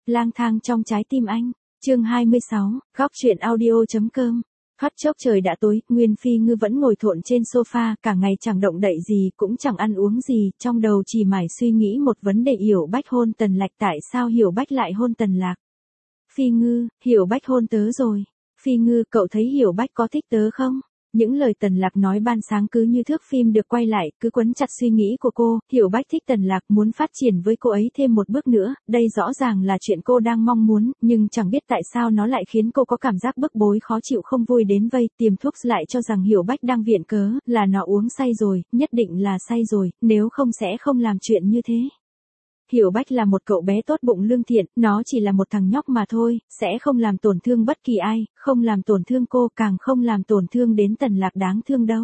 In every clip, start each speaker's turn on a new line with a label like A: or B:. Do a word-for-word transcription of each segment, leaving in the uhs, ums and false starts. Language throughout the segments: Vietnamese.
A: Lang thang trong trái tim anh. Chương hai mươi sáu, góc truyện audio.com. Thoát chốc trời đã tối, Nguyên Phi Ngư vẫn ngồi thộn trên sofa, cả ngày chẳng động đậy gì, cũng chẳng ăn uống gì, trong đầu chỉ mải suy nghĩ một vấn đề: Hiểu Bách hôn Tần Lạc, tại sao Hiểu Bách lại hôn Tần Lạc? Phi Ngư, Hiểu Bách hôn tớ rồi. Phi Ngư, cậu thấy Hiểu Bách có thích tớ không? Những lời Tần Lạc nói ban sáng cứ như thước phim được quay lại, cứ quấn chặt suy nghĩ của cô. Hiểu Bách thích Tần Lạc, muốn phát triển với cô ấy thêm một bước nữa, đây rõ ràng là chuyện cô đang mong muốn, nhưng chẳng biết tại sao nó lại khiến cô có cảm giác bức bối khó chịu không vui đến vây. Tiềm thuốc lại cho rằng Hiểu Bách đang viện cớ, là nó uống say rồi, nhất định là say rồi, nếu không sẽ không làm chuyện như thế. Hiểu Bách là một cậu bé tốt bụng lương thiện, nó chỉ là một thằng nhóc mà thôi, sẽ không làm tổn thương bất kỳ ai, không làm tổn thương cô, càng không làm tổn thương đến Tần Lạc đáng thương đâu.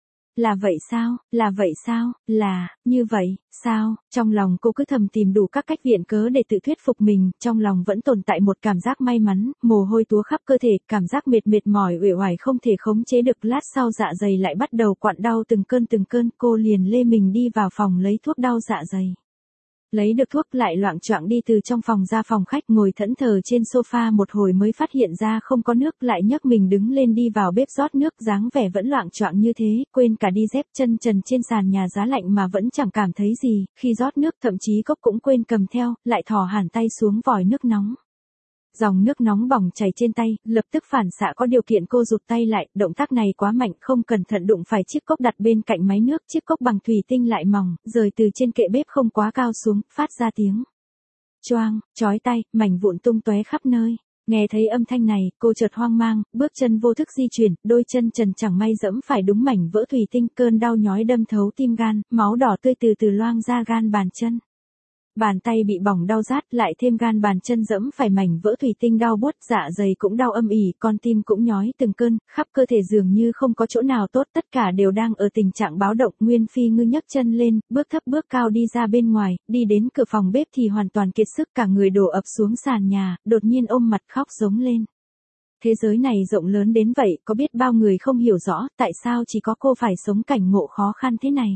A: Là vậy sao, là vậy sao, là, như vậy, sao, trong lòng cô cứ thầm tìm đủ các cách viện cớ để tự thuyết phục mình, trong lòng vẫn tồn tại một cảm giác may mắn, mồ hôi túa khắp cơ thể, cảm giác mệt mệt mỏi uể oải không thể khống chế được, lát sau dạ dày lại bắt đầu quặn đau từng cơn từng cơn, cô liền lê mình đi vào phòng lấy thuốc đau dạ dày. Lấy được thuốc lại loạng choạng đi từ trong phòng ra phòng khách, ngồi thẫn thờ trên sofa một hồi mới phát hiện ra không có nước, lại nhấc mình đứng lên đi vào bếp rót nước, dáng vẻ vẫn loạng choạng như thế, quên cả đi dép, chân trần trên sàn nhà giá lạnh mà vẫn chẳng cảm thấy gì, khi rót nước thậm chí cốc cũng quên cầm theo, lại thò hẳn tay xuống vòi nước nóng. Dòng nước nóng bỏng chảy trên tay, lập tức phản xạ có điều kiện cô rụt tay lại, động tác này quá mạnh, không cẩn thận đụng phải chiếc cốc đặt bên cạnh máy nước, chiếc cốc bằng thủy tinh lại mỏng, rời từ trên kệ bếp không quá cao xuống, phát ra tiếng choang, chói tai, mảnh vụn tung tóe khắp nơi. Nghe thấy âm thanh này, cô chợt hoang mang, bước chân vô thức di chuyển, đôi chân trần chẳng may dẫm phải đúng mảnh vỡ thủy tinh, cơn đau nhói đâm thấu tim gan, máu đỏ tươi từ từ loang ra gan bàn chân. Bàn tay bị bỏng đau rát, lại thêm gan bàn chân dẫm phải mảnh vỡ thủy tinh đau buốt, dạ dày cũng đau âm ỉ, con tim cũng nhói từng cơn, khắp cơ thể dường như không có chỗ nào tốt, tất cả đều đang ở tình trạng báo động. Nguyên Phi Ngư nhấc chân lên, bước thấp bước cao đi ra bên ngoài, đi đến cửa phòng bếp thì hoàn toàn kiệt sức, cả người đổ ập xuống sàn nhà, đột nhiên ôm mặt khóc giống lên. Thế giới này rộng lớn đến vậy, có biết bao người không hiểu rõ, tại sao chỉ có cô phải sống cảnh ngộ khó khăn thế này.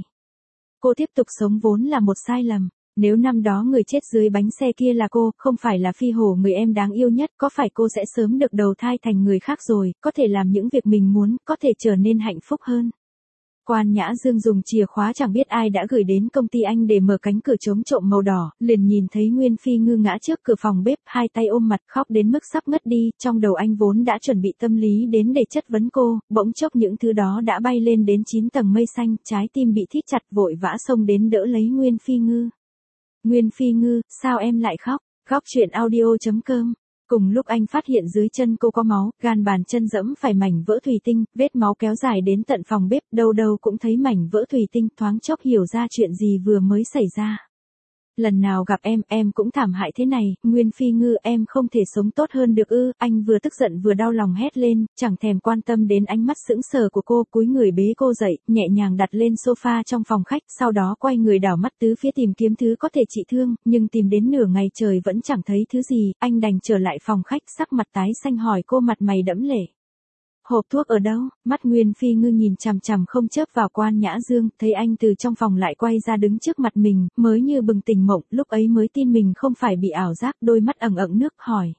A: Cô tiếp tục sống vốn là một sai lầm. Nếu năm đó người chết dưới bánh xe kia là cô, không phải là Phi Hổ người em đáng yêu nhất, có phải cô sẽ sớm được đầu thai thành người khác rồi, có thể làm những việc mình muốn, có thể trở nên hạnh phúc hơn. Quan Nhã Dương dùng chìa khóa chẳng biết ai đã gửi đến công ty anh để mở cánh cửa chống trộm màu đỏ, liền nhìn thấy Nguyên Phi Ngư ngã trước cửa phòng bếp, hai tay ôm mặt khóc đến mức sắp ngất đi, trong đầu anh vốn đã chuẩn bị tâm lý đến để chất vấn cô, bỗng chốc những thứ đó đã bay lên đến chín tầng mây xanh, trái tim bị thít chặt, vội vã xông đến đỡ lấy Nguyên Phi Ngư. Nguyên Phi Ngư, sao em lại khóc? Góc truyện audio.com. Cùng lúc anh phát hiện dưới chân cô có máu, gan bàn chân dẫm phải mảnh vỡ thủy tinh, vết máu kéo dài đến tận phòng bếp, đâu đâu cũng thấy mảnh vỡ thủy tinh, thoáng chốc hiểu ra chuyện gì vừa mới xảy ra. Lần nào gặp em, em cũng thảm hại thế này, Nguyên Phi Ngư, em không thể sống tốt hơn được ư? Anh vừa tức giận vừa đau lòng hét lên, chẳng thèm quan tâm đến ánh mắt sững sờ của cô, cúi người bế cô dậy, nhẹ nhàng đặt lên sofa trong phòng khách, sau đó quay người đảo mắt tứ phía tìm kiếm thứ có thể trị thương, nhưng tìm đến nửa ngày trời vẫn chẳng thấy thứ gì, anh đành trở lại phòng khách, sắc mặt tái xanh hỏi cô, mặt mày đẫm lệ. Hộp thuốc ở đâu? Mắt Nguyên Phi Ngư nhìn chằm chằm không chớp vào Quan Nhã Dương, thấy anh từ trong phòng lại quay ra đứng trước mặt mình, mới như bừng tỉnh mộng, lúc ấy mới tin mình không phải bị ảo giác, đôi mắt ẩn ẩn nước, hỏi.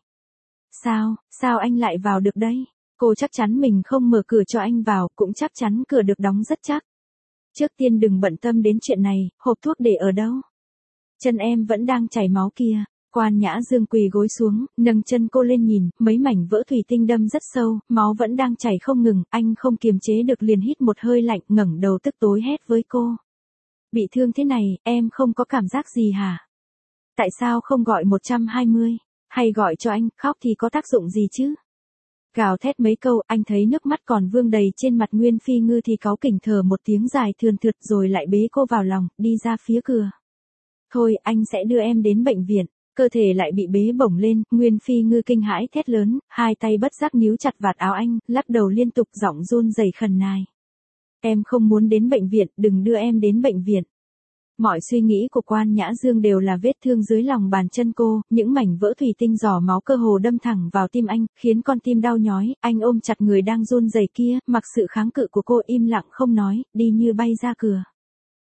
A: Sao, sao anh lại vào được đây? Cô chắc chắn mình không mở cửa cho anh vào, cũng chắc chắn cửa được đóng rất chắc. Trước tiên đừng bận tâm đến chuyện này, hộp thuốc để ở đâu? Chân em vẫn đang chảy máu kìa. Quan Nhã Dương quỳ gối xuống, nâng chân cô lên nhìn, mấy mảnh vỡ thủy tinh đâm rất sâu, máu vẫn đang chảy không ngừng, anh không kiềm chế được liền hít một hơi lạnh, ngẩng đầu tức tối hét với cô. Bị thương thế này, em không có cảm giác gì hả? Tại sao không gọi một hai không, hay gọi cho anh, khóc thì có tác dụng gì chứ? Gào thét mấy câu, anh thấy nước mắt còn vương đầy trên mặt Nguyên Phi Ngư thì cáu kỉnh thở một tiếng dài thườn thượt rồi lại bế cô vào lòng, đi ra phía cửa. Thôi, anh sẽ đưa em đến bệnh viện. Cơ thể lại bị bế bổng lên, Nguyên Phi Ngư kinh hãi thét lớn, hai tay bất giác níu chặt vạt áo anh, lắc đầu liên tục, giọng run rẩy khẩn nài. Em không muốn đến bệnh viện, đừng đưa em đến bệnh viện. Mọi suy nghĩ của Quan Nhã Dương đều là vết thương dưới lòng bàn chân cô, những mảnh vỡ thủy tinh giỏ máu cơ hồ đâm thẳng vào tim anh, khiến con tim đau nhói, anh ôm chặt người đang run rẩy kia, mặc sự kháng cự của cô, im lặng không nói, đi như bay ra cửa.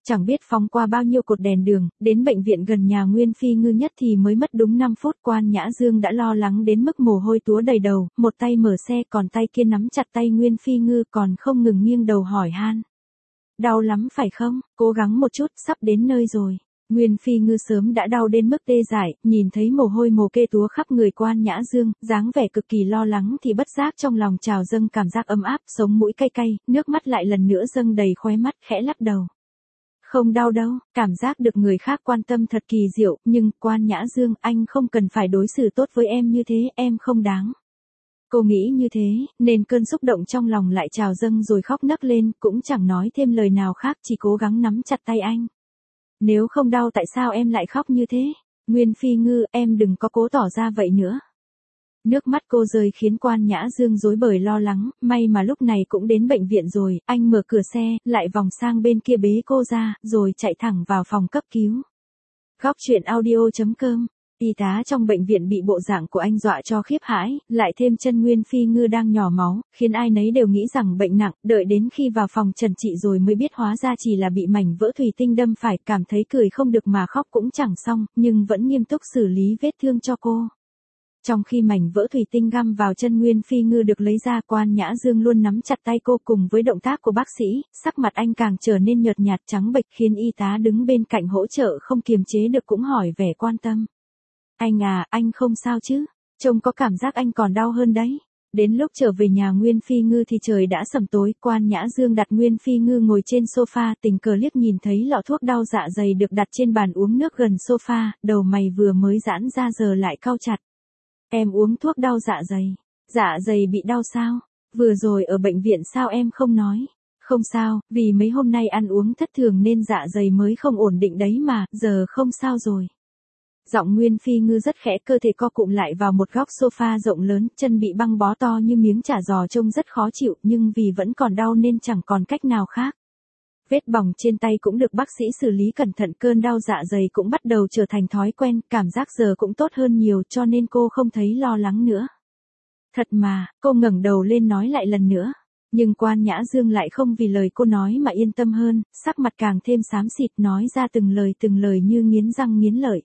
A: chẳng biết phóng qua bao nhiêu cột đèn đường, đến bệnh viện gần nhà Nguyên Phi Ngư nhất thì mới mất đúng năm phút. Quan Nhã Dương đã lo lắng đến mức mồ hôi túa đầy đầu, một tay mở xe còn tay kia nắm chặt tay Nguyên Phi Ngư còn không ngừng nghiêng đầu hỏi han. Đau lắm phải không, cố gắng một chút, sắp đến nơi rồi. Nguyên Phi Ngư sớm đã đau đến mức tê dại, nhìn thấy mồ hôi mồ kê túa khắp người Quan Nhã Dương, dáng vẻ cực kỳ lo lắng thì bất giác trong lòng trào dâng cảm giác ấm áp, sống mũi cay cay, nước mắt lại lần nữa dâng đầy khóe mắt, khẽ lắc đầu. Không đau đâu, cảm giác được người khác quan tâm thật kỳ diệu, nhưng Quan Nhã Dương, anh không cần phải đối xử tốt với em như thế, em không đáng. Cô nghĩ như thế, nên cơn xúc động trong lòng lại trào dâng rồi khóc nấc lên, cũng chẳng nói thêm lời nào khác, chỉ cố gắng nắm chặt tay anh. Nếu không đau tại sao em lại khóc như thế? Nguyên Phi Ngư, em đừng có cố tỏ ra vậy nữa. Nước mắt cô rơi khiến Quan Nhã Dương rối bời lo lắng, may mà lúc này cũng đến bệnh viện rồi, anh mở cửa xe, lại vòng sang bên kia bế cô ra, rồi chạy thẳng vào phòng cấp cứu. Góc truyện audio chấm com. Y tá trong bệnh viện bị bộ dạng của anh dọa cho khiếp hãi, lại thêm chân Nguyên Phi Ngư đang nhỏ máu, khiến ai nấy đều nghĩ rằng bệnh nặng, đợi đến khi vào phòng trần trị rồi mới biết hóa ra chỉ là bị mảnh vỡ thủy tinh đâm phải, cảm thấy cười không được mà khóc cũng chẳng xong, nhưng vẫn nghiêm túc xử lý vết thương cho cô. Trong khi mảnh vỡ thủy tinh găm vào chân Nguyên Phi Ngư được lấy ra, Quan Nhã Dương luôn nắm chặt tay cô cùng với động tác của bác sĩ, sắc mặt anh càng trở nên nhợt nhạt trắng bệch khiến y tá đứng bên cạnh hỗ trợ không kiềm chế được cũng hỏi vẻ quan tâm. Anh à, anh không sao chứ? Trông có cảm giác anh còn đau hơn đấy. Đến lúc trở về nhà Nguyên Phi Ngư thì trời đã sẩm tối, Quan Nhã Dương đặt Nguyên Phi Ngư ngồi trên sofa, tình cờ liếc nhìn thấy lọ thuốc đau dạ dày được đặt trên bàn uống nước gần sofa, đầu mày vừa mới giãn ra giờ lại cau chặt. Em uống thuốc đau dạ dày. Dạ dày bị đau sao? Vừa rồi ở bệnh viện sao em không nói? Không sao, vì mấy hôm nay ăn uống thất thường nên dạ dày mới không ổn định đấy mà, giờ không sao rồi. Giọng Nguyên Phi Ngư rất khẽ, cơ thể co cụm lại vào một góc sofa rộng lớn, chân bị băng bó to như miếng chả giò trông rất khó chịu, nhưng vì vẫn còn đau nên chẳng còn cách nào khác. Vết bỏng trên tay cũng được bác sĩ xử lý cẩn thận, cơn đau dạ dày cũng bắt đầu trở thành thói quen, cảm giác giờ cũng tốt hơn nhiều cho nên cô không thấy lo lắng nữa. Thật mà, cô ngẩng đầu lên nói lại lần nữa. Nhưng Quan Nhã Dương lại không vì lời cô nói mà yên tâm hơn, sắc mặt càng thêm xám xịt nói ra từng lời từng lời như nghiến răng nghiến lợi.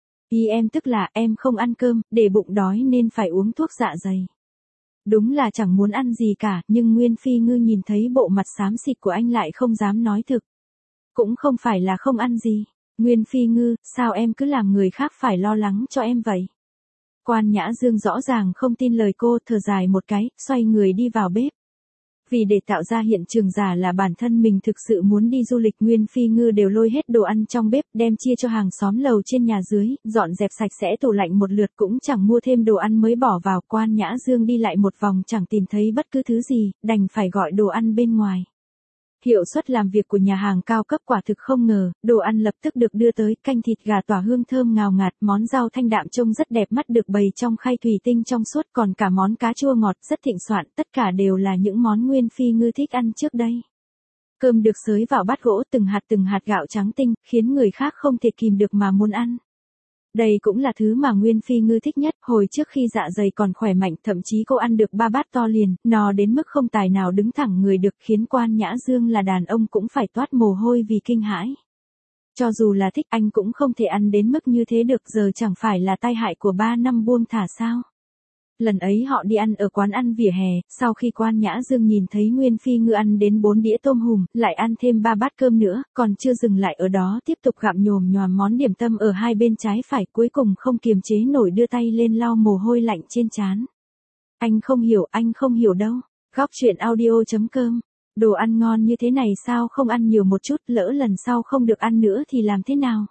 A: Ý em tức là em không ăn cơm, để bụng đói nên phải uống thuốc dạ dày. Đúng là chẳng muốn ăn gì cả, nhưng Nguyên Phi Ngư nhìn thấy bộ mặt xám xịt của anh lại không dám nói thực. Cũng không phải là không ăn gì. Nguyên Phi Ngư, sao em cứ làm người khác phải lo lắng cho em vậy? Quan Nhã Dương rõ ràng không tin lời cô, thở dài một cái, xoay người đi vào bếp. Vì để tạo ra hiện trường giả là bản thân mình thực sự muốn đi du lịch, Nguyên Phi Ngư đều lôi hết đồ ăn trong bếp đem chia cho hàng xóm lầu trên nhà dưới, dọn dẹp sạch sẽ tủ lạnh một lượt cũng chẳng mua thêm đồ ăn mới bỏ vào. Quan Nhã Dương đi lại một vòng chẳng tìm thấy bất cứ thứ gì, đành phải gọi đồ ăn bên ngoài. Hiệu suất làm việc của nhà hàng cao cấp quả thực không ngờ, đồ ăn lập tức được đưa tới, canh thịt gà tỏa hương thơm ngào ngạt, món rau thanh đạm trông rất đẹp mắt được bày trong khay thủy tinh trong suốt, còn cả món cá chua ngọt rất thịnh soạn, tất cả đều là những món Nguyên Phi Ngư thích ăn trước đây. Cơm được xới vào bát gỗ từng hạt từng hạt gạo trắng tinh, khiến người khác không thể kìm được mà muốn ăn. Đây cũng là thứ mà Nguyên Phi Ngư thích nhất, hồi trước khi dạ dày còn khỏe mạnh, thậm chí cô ăn được ba bát to liền, no đến mức không tài nào đứng thẳng người được, khiến Quan Nhã Dương là đàn ông cũng phải toát mồ hôi vì kinh hãi. Cho dù là thích anh cũng không thể ăn đến mức như thế được, giờ chẳng phải là tai hại của ba năm buông thả sao? Lần ấy họ đi ăn ở quán ăn vỉa hè, sau khi Quan Nhã Dương nhìn thấy Nguyên Phi Ngư ăn đến bốn đĩa tôm hùm, lại ăn thêm ba bát cơm nữa, còn chưa dừng lại ở đó tiếp tục gặm nhồm nhòm món điểm tâm ở hai bên trái phải, cuối cùng không kiềm chế nổi đưa tay lên lau mồ hôi lạnh trên trán. Anh không hiểu, anh không hiểu đâu. Góc truyện audio chấm com. Đồ ăn ngon như thế này sao không ăn nhiều một chút, lỡ lần sau không được ăn nữa thì làm thế nào?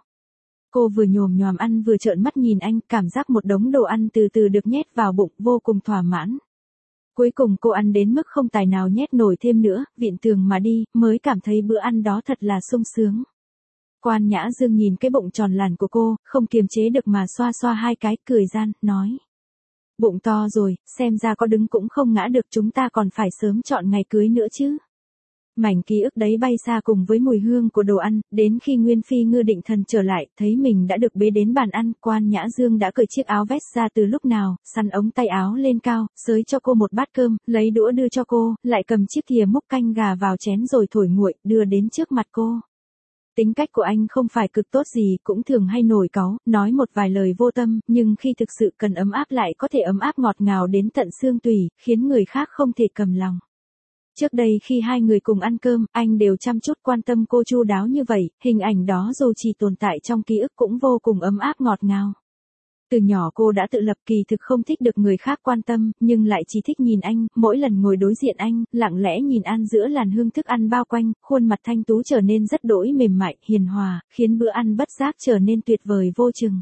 A: Cô vừa nhồm nhòm ăn vừa trợn mắt nhìn anh, cảm giác một đống đồ ăn từ từ được nhét vào bụng, vô cùng thỏa mãn. Cuối cùng cô ăn đến mức không tài nào nhét nổi thêm nữa, vịn tường mà đi, mới cảm thấy bữa ăn đó thật là sung sướng. Quan Nhã Dương nhìn cái bụng tròn làn của cô, không kiềm chế được mà xoa xoa hai cái, cười gian, nói. Bụng to rồi, xem ra có đứng cũng không ngã được, chúng ta còn phải sớm chọn ngày cưới nữa chứ. Mảnh ký ức đấy bay xa cùng với mùi hương của đồ ăn, đến khi Nguyên Phi Ngư định thần trở lại, thấy mình đã được bế đến bàn ăn, Quan Nhã Dương đã cởi chiếc áo vest ra từ lúc nào, săn ống tay áo lên cao, xới cho cô một bát cơm, lấy đũa đưa cho cô, lại cầm chiếc thìa múc canh gà vào chén rồi thổi nguội, đưa đến trước mặt cô. Tính cách của anh không phải cực tốt gì, cũng thường hay nổi cáu, nói một vài lời vô tâm, nhưng khi thực sự cần ấm áp lại có thể ấm áp ngọt ngào đến tận xương tủy, khiến người khác không thể cầm lòng. Trước đây khi hai người cùng ăn cơm, anh đều chăm chút quan tâm cô chu đáo như vậy, hình ảnh đó dù chỉ tồn tại trong ký ức cũng vô cùng ấm áp ngọt ngào. Từ nhỏ cô đã tự lập, kỳ thực không thích được người khác quan tâm, nhưng lại chỉ thích nhìn anh, mỗi lần ngồi đối diện anh, lặng lẽ nhìn ăn giữa làn hương thức ăn bao quanh, khuôn mặt thanh tú trở nên rất đỗi mềm mại, hiền hòa, khiến bữa ăn bất giác trở nên tuyệt vời vô chừng.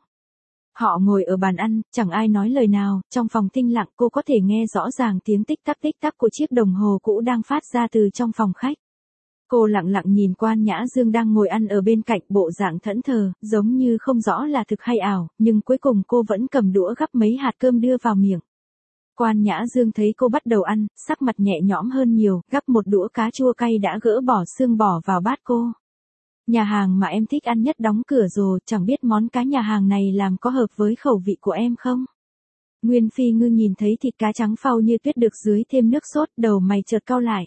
A: Họ ngồi ở bàn ăn, chẳng ai nói lời nào, trong phòng tĩnh lặng cô có thể nghe rõ ràng tiếng tích tắc tích tắc của chiếc đồng hồ cũ đang phát ra từ trong phòng khách. Cô lặng lặng nhìn Quan Nhã Dương đang ngồi ăn ở bên cạnh, bộ dạng thẫn thờ, giống như không rõ là thực hay ảo, nhưng cuối cùng cô vẫn cầm đũa gắp mấy hạt cơm đưa vào miệng. Quan Nhã Dương thấy cô bắt đầu ăn, sắc mặt nhẹ nhõm hơn nhiều, gắp một đũa cá chua cay đã gỡ bỏ xương bỏ vào bát cô. Nhà hàng mà em thích ăn nhất đóng cửa rồi, chẳng biết món cá nhà hàng này làm có hợp với khẩu vị của em không? Nguyên Phi Ngư nhìn thấy thịt cá trắng phau như tuyết được dưới thêm nước sốt, đầu mày chợt cau lại.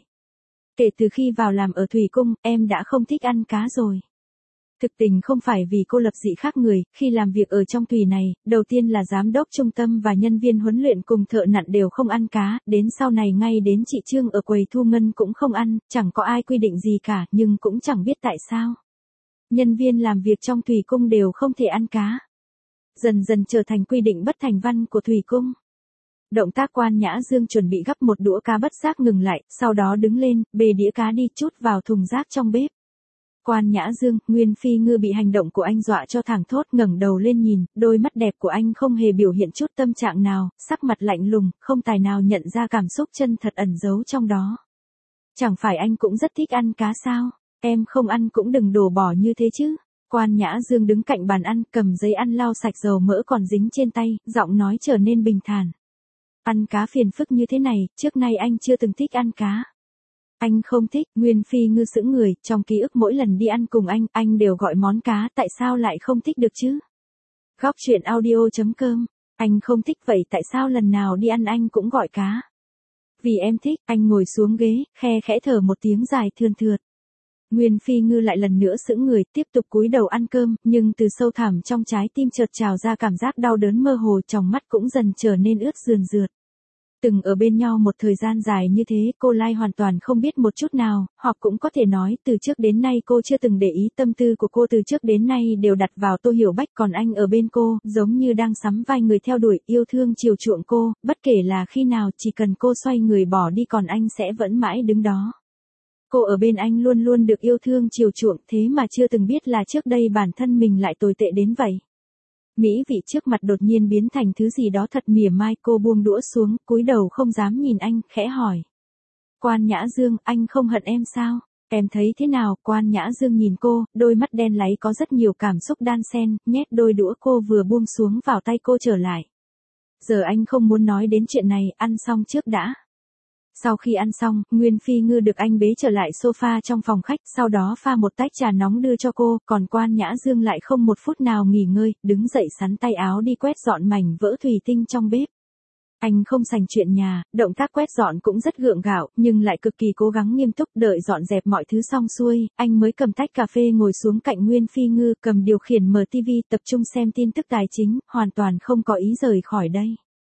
A: Kể từ khi vào làm ở Thủy Cung, em đã không thích ăn cá rồi. Thực tình không phải vì cô lập dị khác người, khi làm việc ở trong Thủy này, đầu tiên là giám đốc trung tâm và nhân viên huấn luyện cùng thợ nặn đều không ăn cá, đến sau này ngay đến chị Trương ở quầy thu ngân cũng không ăn, chẳng có ai quy định gì cả, nhưng cũng chẳng biết tại sao. Nhân viên làm việc trong Thủy Cung đều không thể ăn cá. Dần dần trở thành quy định bất thành văn của Thủy Cung. Động tác Quan Nhã Dương chuẩn bị gắp một đũa cá bất giác ngừng lại, sau đó đứng lên, bê đĩa cá đi chút vào thùng rác trong bếp. Quan Nhã Dương, Nguyên Phi Ngư bị hành động của anh dọa cho thảng thốt, ngẩng đầu lên nhìn, đôi mắt đẹp của anh không hề biểu hiện chút tâm trạng nào, sắc mặt lạnh lùng, không tài nào nhận ra cảm xúc chân thật ẩn giấu trong đó. Chẳng phải anh cũng rất thích ăn cá sao? Em không ăn cũng đừng đổ bỏ như thế chứ. Quan Nhã Dương đứng cạnh bàn ăn, cầm giấy ăn lau sạch dầu mỡ còn dính trên tay, giọng nói trở nên bình thản. Ăn cá phiền phức như thế này, trước nay anh chưa từng thích ăn cá. Anh không thích, Nguyên Phi Ngư sững người, trong ký ức mỗi lần đi ăn cùng anh, anh đều gọi món cá, tại sao lại không thích được chứ? Góc truyện audio chấm com, anh không thích vậy tại sao lần nào đi ăn anh cũng gọi cá? Vì em thích, anh ngồi xuống ghế, khe khẽ thở một tiếng dài thườn thượt. Nguyên Phi Ngư lại lần nữa sững người, tiếp tục cúi đầu ăn cơm, nhưng từ sâu thẳm trong trái tim chợt trào ra cảm giác đau đớn mơ hồ, tròng mắt cũng dần trở nên ướt rườn rượt. Từng ở bên nhau một thời gian dài như thế, cô Lai hoàn toàn không biết một chút nào, hoặc cũng có thể nói, từ trước đến nay cô chưa từng để ý, tâm tư của cô từ trước đến nay đều đặt vào Tô Hiểu Bách, còn anh ở bên cô, giống như đang sắm vai người theo đuổi, yêu thương chiều chuộng cô, bất kể là khi nào, chỉ cần cô xoay người bỏ đi còn anh sẽ vẫn mãi đứng đó. Cô ở bên anh luôn luôn được yêu thương chiều chuộng, thế mà chưa từng biết là trước đây bản thân mình lại tồi tệ đến vậy. Mỹ vị trước mặt đột nhiên biến thành thứ gì đó thật mỉa mai, cô buông đũa xuống, cúi đầu không dám nhìn anh, khẽ hỏi. Quan Nhã Dương, anh không hận em sao? Em thấy thế nào? Quan Nhã Dương nhìn cô, đôi mắt đen láy có rất nhiều cảm xúc đan xen, nhét đôi đũa cô vừa buông xuống vào tay cô trở lại. Giờ anh không muốn nói đến chuyện này, ăn xong trước đã. Sau khi ăn xong, Nguyên Phi Ngư được anh bế trở lại sofa trong phòng khách, sau đó pha một tách trà nóng đưa cho cô, còn Quan Nhã Dương lại không một phút nào nghỉ ngơi, đứng dậy sắn tay áo đi quét dọn mảnh vỡ thủy tinh trong bếp. Anh không sành chuyện nhà, động tác quét dọn cũng rất gượng gạo, nhưng lại cực kỳ cố gắng nghiêm túc, đợi dọn dẹp mọi thứ xong xuôi, anh mới cầm tách cà phê ngồi xuống cạnh Nguyên Phi Ngư, cầm điều khiển mở ti vi, tập trung xem tin tức tài chính, hoàn toàn không có ý rời khỏi đây.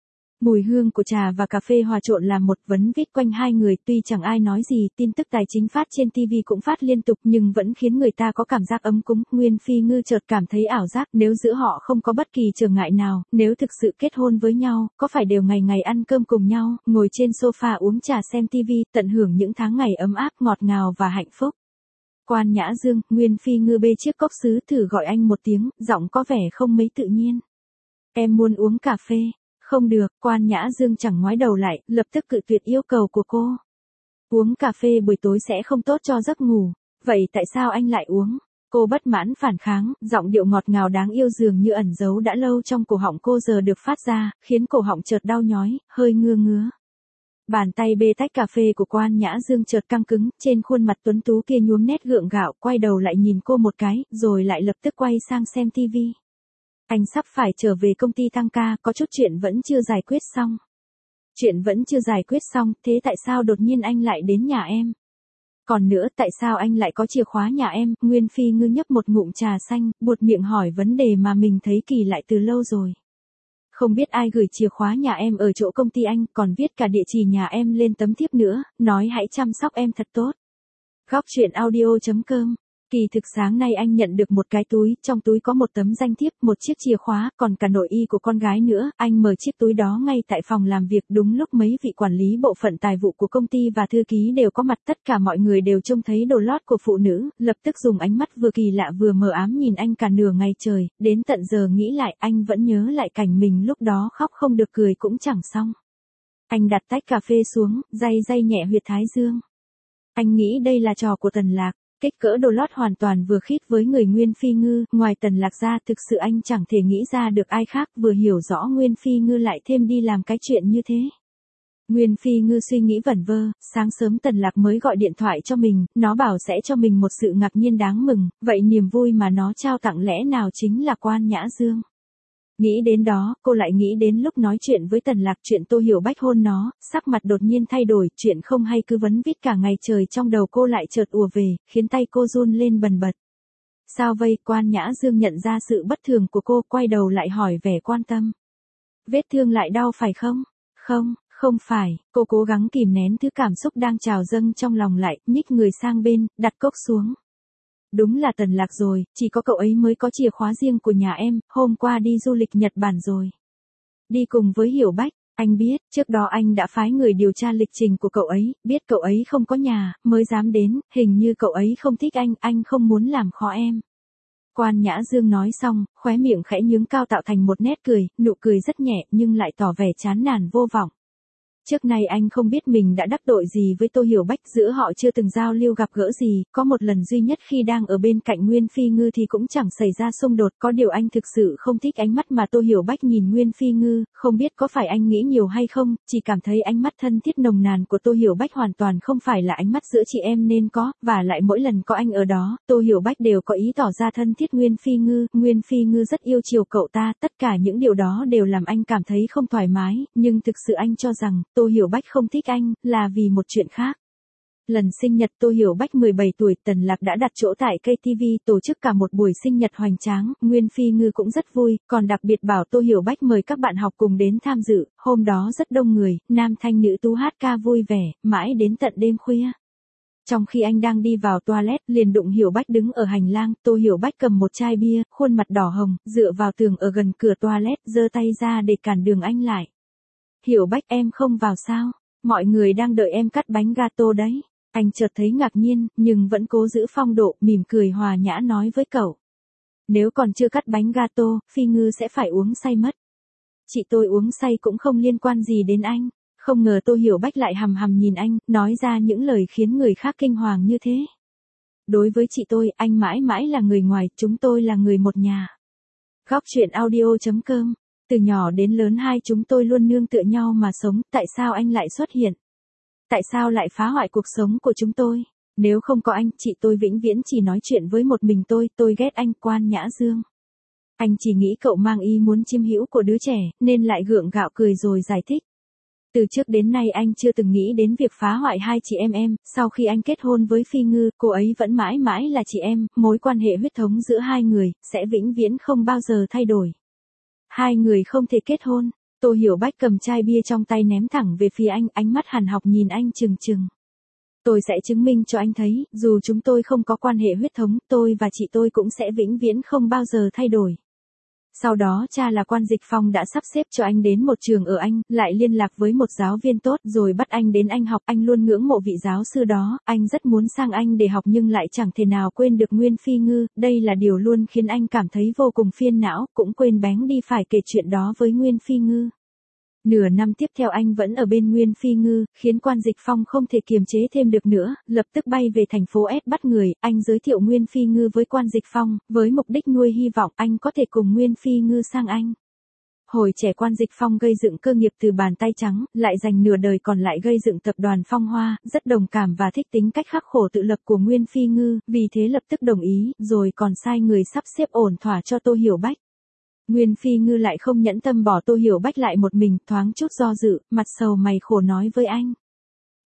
A: Mùi hương của trà và cà phê hòa trộn làm một vấn vít quanh hai người, tuy chẳng ai nói gì, tin tức tài chính phát trên ti vi cũng phát liên tục nhưng vẫn khiến người ta có cảm giác ấm cúng. Nguyên Phi Ngư chợt cảm thấy ảo giác, nếu giữa họ không có bất kỳ trở ngại nào, nếu thực sự kết hôn với nhau, có phải đều ngày ngày ăn cơm cùng nhau, ngồi trên sofa uống trà xem ti vi, tận hưởng những tháng ngày ấm áp, ngọt ngào và hạnh phúc. Quan Nhã Dương, Nguyên Phi Ngư bê chiếc cốc sứ thử gọi anh một tiếng, giọng có vẻ không mấy tự nhiên. Em muốn uống cà phê. Không được, Quan Nhã Dương chẳng ngoái đầu lại, lập tức cự tuyệt yêu cầu của cô. Uống cà phê buổi tối sẽ không tốt cho giấc ngủ, vậy tại sao anh lại uống? Cô bất mãn phản kháng, giọng điệu ngọt ngào đáng yêu dường như ẩn giấu đã lâu trong cổ họng cô giờ được phát ra, khiến cổ họng chợt đau nhói, hơi ngứa ngứa. Bàn tay bê tách cà phê của Quan Nhã Dương chợt căng cứng, trên khuôn mặt tuấn tú kia nhuốm nét gượng gạo, quay đầu lại nhìn cô một cái, rồi lại lập tức quay sang xem ti vi. Anh sắp phải trở về công ty tăng ca, có chút chuyện vẫn chưa giải quyết xong. Chuyện vẫn chưa giải quyết xong, thế tại sao đột nhiên anh lại đến nhà em? Còn nữa, tại sao anh lại có chìa khóa nhà em? Nguyên Phi Ngư nhấp một ngụm trà xanh, buột miệng hỏi vấn đề mà mình thấy kỳ lại từ lâu rồi. Không biết ai gửi chìa khóa nhà em ở chỗ công ty anh, còn viết cả địa chỉ nhà em lên tấm thiếp nữa, nói hãy chăm sóc em thật tốt. Góc chuyện audio chấm com. Kỳ thực sáng nay anh nhận được một cái túi, trong túi có một tấm danh thiếp, một chiếc chìa khóa, còn cả nội y của con gái nữa. Anh mở chiếc túi đó ngay tại phòng làm việc, đúng lúc mấy vị quản lý bộ phận tài vụ của công ty và thư ký đều có mặt. Tất cả mọi người đều trông thấy đồ lót của phụ nữ, lập tức dùng ánh mắt vừa kỳ lạ vừa mờ ám nhìn anh cả nửa ngày trời. Đến tận giờ nghĩ lại, anh vẫn nhớ lại cảnh mình lúc đó khóc không được cười cũng chẳng xong. Anh đặt tách cà phê xuống, day day nhẹ huyệt thái dương. Anh nghĩ đây là trò của Tần Lạc. Kích cỡ đồ lót hoàn toàn vừa khít với người Nguyên Phi Ngư, ngoài Tần Lạc ra thực sự anh chẳng thể nghĩ ra được ai khác, vừa hiểu rõ Nguyên Phi Ngư lại thêm đi làm cái chuyện như thế. Nguyên Phi Ngư suy nghĩ vẩn vơ, sáng sớm Tần Lạc mới gọi điện thoại cho mình, nó bảo sẽ cho mình một sự ngạc nhiên đáng mừng, vậy niềm vui mà nó trao tặng lẽ nào chính là Quan Nhã Dương. Nghĩ đến đó, cô lại nghĩ đến lúc nói chuyện với Tần Lạc chuyện Tô Hiểu Bách hôn nó, sắc mặt đột nhiên thay đổi, chuyện không hay cứ vấn vít cả ngày trời trong đầu cô lại chợt ùa về, khiến tay cô run lên bần bật. Sao vây? Quan Nhã Dương nhận ra sự bất thường của cô, quay đầu lại hỏi vẻ quan tâm. Vết thương lại đau phải không? Không, không phải, cô cố gắng kìm nén thứ cảm xúc đang trào dâng trong lòng lại, nhích người sang bên, đặt cốc xuống. Đúng là Tần Lạc rồi, chỉ có cậu ấy mới có chìa khóa riêng của nhà em, hôm qua đi du lịch Nhật Bản rồi. Đi cùng với Hiểu Bách, anh biết, trước đó anh đã phái người điều tra lịch trình của cậu ấy, biết cậu ấy không có nhà, mới dám đến, hình như cậu ấy không thích anh, anh không muốn làm khó em. Quan Nhã Dương nói xong, khóe miệng khẽ nhướng cao tạo thành một nét cười, nụ cười rất nhẹ nhưng lại tỏ vẻ chán nản vô vọng. Trước nay anh không biết mình đã đắc tội gì với Tô Hiểu Bách, giữa họ chưa từng giao lưu gặp gỡ gì, có một lần duy nhất khi đang ở bên cạnh Nguyên Phi Ngư thì cũng chẳng xảy ra xung đột, có điều anh thực sự không thích ánh mắt mà Tô Hiểu Bách nhìn Nguyên Phi Ngư, không biết có phải anh nghĩ nhiều hay không, chỉ cảm thấy ánh mắt thân thiết nồng nàn của Tô Hiểu Bách hoàn toàn không phải là ánh mắt giữa chị em nên có, và lại mỗi lần có anh ở đó, Tô Hiểu Bách đều có ý tỏ ra thân thiết Nguyên Phi Ngư, Nguyên Phi Ngư rất yêu chiều cậu ta, tất cả những điều đó đều làm anh cảm thấy không thoải mái, nhưng thực sự anh cho rằng Tô Hiểu Bách không thích anh, là vì một chuyện khác. Lần sinh nhật Tô Hiểu Bách mười bảy tuổi, Tần Lạc đã đặt chỗ tại ca tê vê tổ chức cả một buổi sinh nhật hoành tráng, Nguyên Phi Ngư cũng rất vui, còn đặc biệt bảo Tô Hiểu Bách mời các bạn học cùng đến tham dự, hôm đó rất đông người, nam thanh nữ tú hát ca vui vẻ, mãi đến tận đêm khuya. Trong khi anh đang đi vào toilet, liền đụng Hiểu Bách đứng ở hành lang, Tô Hiểu Bách cầm một chai bia, khuôn mặt đỏ hồng, dựa vào tường ở gần cửa toilet, giơ tay ra để cản đường anh lại. Hiểu Bách, em không vào sao? Mọi người đang đợi em cắt bánh gato đấy. Anh chợt thấy ngạc nhiên, nhưng vẫn cố giữ phong độ, mỉm cười hòa nhã nói với cậu. Nếu còn chưa cắt bánh gato, Phi Ngư sẽ phải uống say mất. Chị tôi uống say cũng không liên quan gì đến anh. Không ngờ Tô Hiểu Bách lại hằm hằm nhìn anh, nói ra những lời khiến người khác kinh hoàng như thế. Đối với chị tôi, anh mãi mãi là người ngoài, chúng tôi là người một nhà. Góc chuyện audio chấm com. Từ nhỏ đến lớn hai chúng tôi luôn nương tựa nhau mà sống, tại sao anh lại xuất hiện? Tại sao lại phá hoại cuộc sống của chúng tôi? Nếu không có anh, chị tôi vĩnh viễn chỉ nói chuyện với một mình tôi, tôi ghét anh. Quan Nhã Dương. Anh chỉ nghĩ cậu mang ý muốn chiếm hữu của đứa trẻ, nên lại gượng gạo cười rồi giải thích. Từ trước đến nay anh chưa từng nghĩ đến việc phá hoại hai chị em em, sau khi anh kết hôn với Phi Ngư, cô ấy vẫn mãi mãi là chị em, mối quan hệ huyết thống giữa hai người, sẽ vĩnh viễn không bao giờ thay đổi. Hai người không thể kết hôn. Tô Hiểu Bách cầm chai bia trong tay ném thẳng về phía anh, ánh mắt hằn học nhìn anh trừng trừng. Tôi sẽ chứng minh cho anh thấy, dù chúng tôi không có quan hệ huyết thống, tôi và chị tôi cũng sẽ vĩnh viễn không bao giờ thay đổi. Sau đó cha là quan dịch phong đã sắp xếp cho anh đến một trường ở Anh, lại liên lạc với một giáo viên tốt rồi bắt anh đến Anh học. Anh luôn ngưỡng mộ vị giáo sư đó, anh rất muốn sang Anh để học nhưng lại chẳng thể nào quên được Nguyên Phi Ngư, đây là điều luôn khiến anh cảm thấy vô cùng phiền não, cũng quên bén đi phải kể chuyện đó với Nguyên Phi Ngư. Nửa năm tiếp theo anh vẫn ở bên Nguyên Phi Ngư, khiến quan dịch phong không thể kiềm chế thêm được nữa, lập tức bay về thành phố S bắt người, anh giới thiệu Nguyên Phi Ngư với quan dịch phong, với mục đích nuôi hy vọng anh có thể cùng Nguyên Phi Ngư sang Anh. Hồi trẻ quan dịch phong gây dựng cơ nghiệp từ bàn tay trắng, lại dành nửa đời còn lại gây dựng tập đoàn Phong Hoa, rất đồng cảm và thích tính cách khắc khổ tự lập của Nguyên Phi Ngư, vì thế lập tức đồng ý, rồi còn sai người sắp xếp ổn thỏa cho Tô Hiểu Bách. Nguyên Phi Ngư lại không nhẫn tâm bỏ Tô Hiểu Bách lại một mình, thoáng chút do dự, mặt sầu mày khổ nói với anh.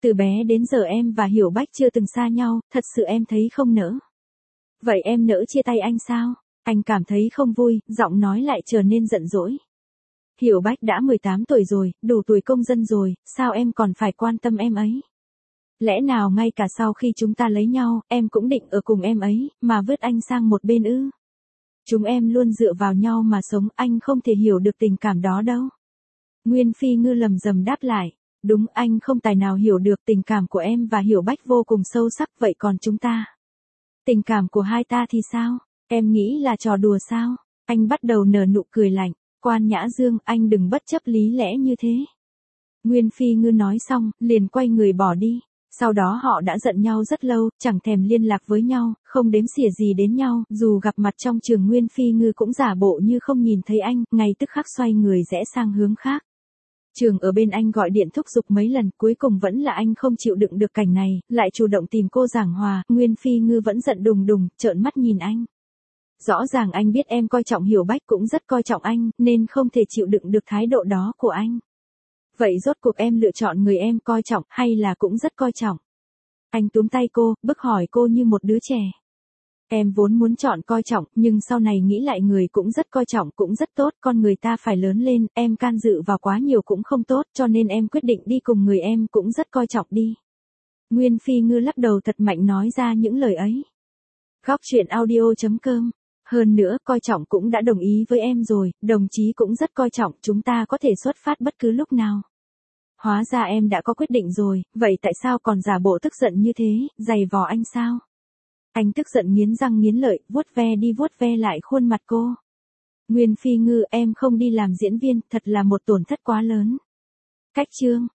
A: Từ bé đến giờ em và Hiểu Bách chưa từng xa nhau, thật sự em thấy không nỡ. Vậy em nỡ chia tay anh sao? Anh cảm thấy không vui, giọng nói lại trở nên giận dỗi. Hiểu Bách đã mười tám tuổi rồi, đủ tuổi công dân rồi, sao em còn phải quan tâm em ấy? Lẽ nào ngay cả sau khi chúng ta lấy nhau, em cũng định ở cùng em ấy, mà vứt anh sang một bên ư? Chúng em luôn dựa vào nhau mà sống, anh không thể hiểu được tình cảm đó đâu. Nguyên Phi Ngư lầm rầm đáp lại. Đúng, anh không tài nào hiểu được tình cảm của em và Hiểu Bách vô cùng sâu sắc, vậy còn chúng ta? Tình cảm của hai ta thì sao? Em nghĩ là trò đùa sao? Anh bắt đầu nở nụ cười lạnh. Quan Nhã Dương, anh đừng bất chấp lý lẽ như thế. Nguyên Phi Ngư nói xong, liền quay người bỏ đi. Sau đó họ đã giận nhau rất lâu, chẳng thèm liên lạc với nhau, không đếm xỉa gì đến nhau, dù gặp mặt trong trường Nguyên Phi Ngư cũng giả bộ như không nhìn thấy anh, ngay tức khắc xoay người rẽ sang hướng khác. Trường ở bên anh gọi điện thúc giục mấy lần, cuối cùng vẫn là anh không chịu đựng được cảnh này, lại chủ động tìm cô giảng hòa, Nguyên Phi Ngư vẫn giận đùng đùng, trợn mắt nhìn anh. Rõ ràng anh biết em coi trọng Hiểu Bách cũng rất coi trọng anh, nên không thể chịu đựng được thái độ đó của anh. Vậy rốt cuộc em lựa chọn người em coi trọng hay là cũng rất coi trọng? Anh túm tay cô, bức hỏi cô như một đứa trẻ. Em vốn muốn chọn coi trọng, nhưng sau này nghĩ lại người cũng rất coi trọng cũng rất tốt, con người ta phải lớn lên, em can dự vào quá nhiều cũng không tốt, cho nên em quyết định đi cùng người em cũng rất coi trọng đi. Nguyên Phi Ngư lắc đầu thật mạnh nói ra những lời ấy. Góc truyện audio chấm com. Hơn nữa, coi trọng cũng đã đồng ý với em rồi, đồng chí cũng rất coi trọng, chúng ta có thể xuất phát bất cứ lúc nào. Hóa ra em đã có quyết định rồi, vậy tại sao còn giả bộ tức giận như thế, giày vò anh sao? Anh tức giận nghiến răng nghiến lợi, vuốt ve đi vuốt ve lại khuôn mặt cô. Nguyên Phi Ngư, em không đi làm diễn viên, thật là một tổn thất quá lớn. Cách chương.